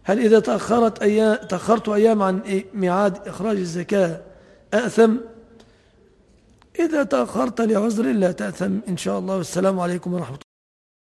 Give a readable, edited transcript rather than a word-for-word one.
هل إذا تأخرت أيام عن ميعاد إخراج الزكاة أأثم؟ إذا تأخرت لعذر لا تأثم إن شاء الله. والسلام عليكم ورحمة الله.